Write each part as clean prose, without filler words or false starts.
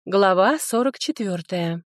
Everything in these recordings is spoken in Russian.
Глава 44.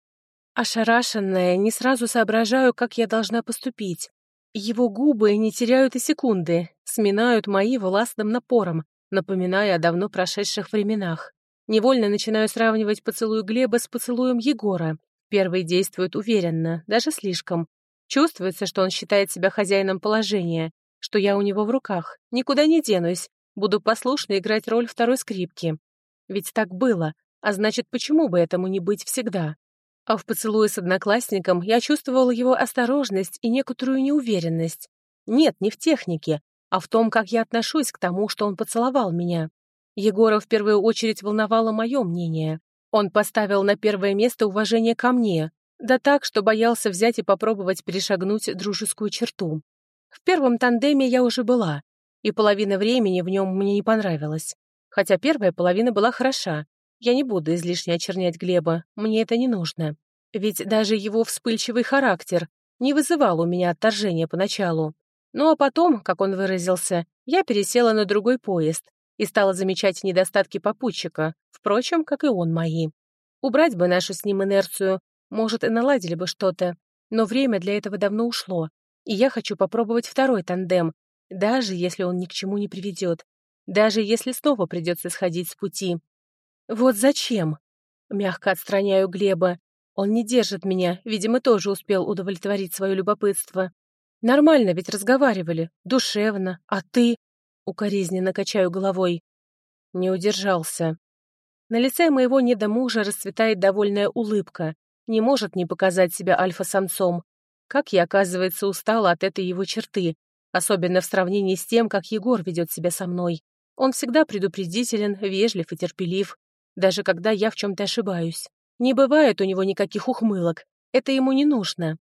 Ошарашенная, не сразу соображаю, как я должна поступить. Его губы не теряют и секунды, сминают мои властным напором, напоминая о давно прошедших временах. Невольно начинаю сравнивать поцелуй Глеба с поцелуем Егора. Первый действует уверенно, даже слишком. Чувствуется, что он считает себя хозяином положения, что я у него в руках, никуда не денусь, буду послушно играть роль второй скрипки. Ведь так было. А значит, почему бы этому не быть всегда? А в поцелуе с одноклассником я чувствовала его осторожность и некоторую неуверенность. Нет, не в технике, а в том, как я отношусь к тому, что он поцеловал меня. Егора в первую очередь волновало мое мнение. Он поставил на первое место уважение ко мне, да так, что боялся взять и попробовать перешагнуть дружескую черту. В первом тандеме я уже была, и половина времени в нем мне не понравилась. Хотя первая половина была хороша. Я не буду излишне очернять Глеба, мне это не нужно. Ведь даже его вспыльчивый характер не вызывал у меня отторжения поначалу. Ну а потом, как он выразился, я пересела на другой поезд и стала замечать недостатки попутчика, впрочем, как и он мои. Убрать бы нашу с ним инерцию, может, и наладили бы что-то, но время для этого давно ушло, и я хочу попробовать второй тандем, даже если он ни к чему не приведет, даже если снова придется сходить с пути. «Вот зачем?» Мягко отстраняю Глеба. Он не держит меня, видимо, тоже успел удовлетворить свое любопытство. Нормально ведь разговаривали, душевно, а ты...» Укоризненно качаю головой. Не удержался. На лице моего недомужа расцветает довольная улыбка. Не может не показать себя альфа-самцом. Как я, оказывается, устала от этой его черты, особенно в сравнении с тем, как Егор ведет себя со мной. Он всегда предупредителен, вежлив и терпелив, даже когда я в чем-то ошибаюсь. Не бывает у него никаких ухмылок. Это ему не нужно.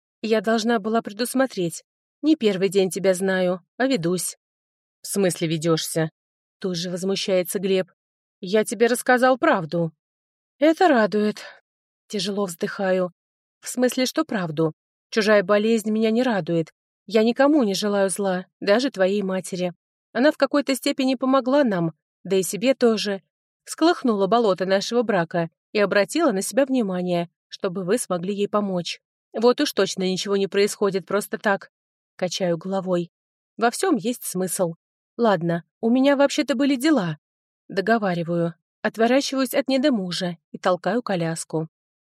Я должна была предусмотреть. Не первый день тебя знаю, а ведусь. В смысле ведешься? Тут же возмущается Глеб. Я тебе рассказал правду. Это радует. Тяжело вздыхаю. В смысле, что правду? Чужая болезнь меня не радует. Я никому не желаю зла, даже твоей матери. Она в какой-то степени помогла нам, да и себе тоже. Всколыхнула болото нашего брака и обратила на себя внимание, чтобы вы смогли ей помочь. Вот уж точно ничего не происходит просто так. Качаю головой. Во всем есть смысл. Ладно, у меня вообще-то были дела. Договариваю. Отворачиваюсь от недомужа и толкаю коляску.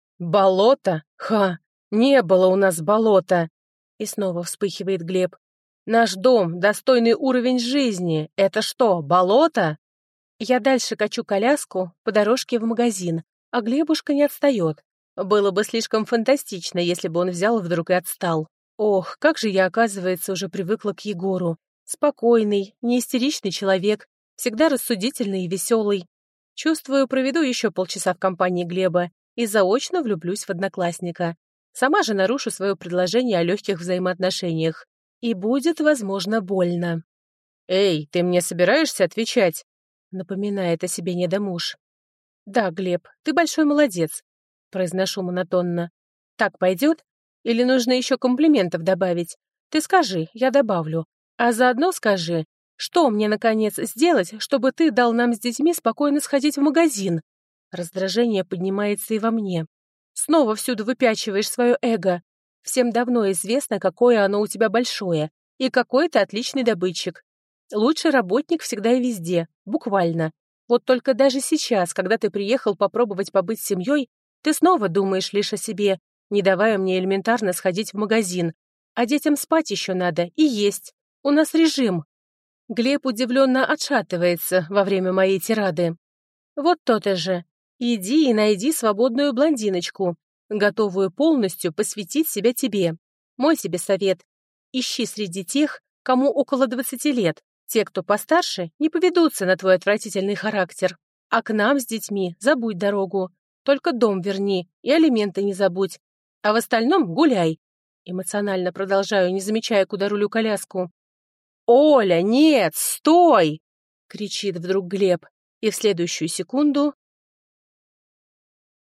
«Болото? Ха! Не было у нас болота!» И снова вспыхивает Глеб. «Наш дом, достойный уровень жизни. Это что, болото?» Я дальше качу коляску по дорожке в магазин, а Глебушка не отстает. Было бы слишком фантастично, если бы он взял вдруг и отстал. Ох, как же я, оказывается, уже привыкла к Егору. Спокойный, не истеричный человек, всегда рассудительный и веселый. Чувствую, проведу еще полчаса в компании Глеба и заочно влюблюсь в одноклассника. Сама же нарушу свое предложение о легких взаимоотношениях. И будет, возможно, больно. «Эй, ты мне собираешься отвечать?» Напоминает о себе недомуж. «Да, Глеб, ты большой молодец», — произношу монотонно. «Так пойдет? Или нужно еще комплиментов добавить? Ты скажи, я добавлю. А заодно скажи, что мне, наконец, сделать, чтобы ты дал нам с детьми спокойно сходить в магазин?» Раздражение поднимается и во мне. Снова всюду выпячиваешь свое эго. Всем давно известно, какое оно у тебя большое, и какой ты отличный добытчик. Лучший работник всегда и везде, буквально. Вот только даже сейчас, когда ты приехал попробовать побыть с семьей, ты снова думаешь лишь о себе, не давая мне элементарно сходить в магазин. А детям спать еще надо и есть. У нас режим. Глеб удивленно отшатывается во время моей тирады. Вот то-то же. Иди и найди свободную блондиночку, готовую полностью посвятить себя тебе. Мой тебе совет. Ищи среди тех, кому около 20 лет. Те, кто постарше, не поведутся на твой отвратительный характер. А к нам с детьми забудь дорогу. Только дом верни и алименты не забудь. А в остальном гуляй. Эмоционально продолжаю, не замечая, куда рулю коляску. «Оля, нет, стой!» — кричит вдруг Глеб. И в следующую секунду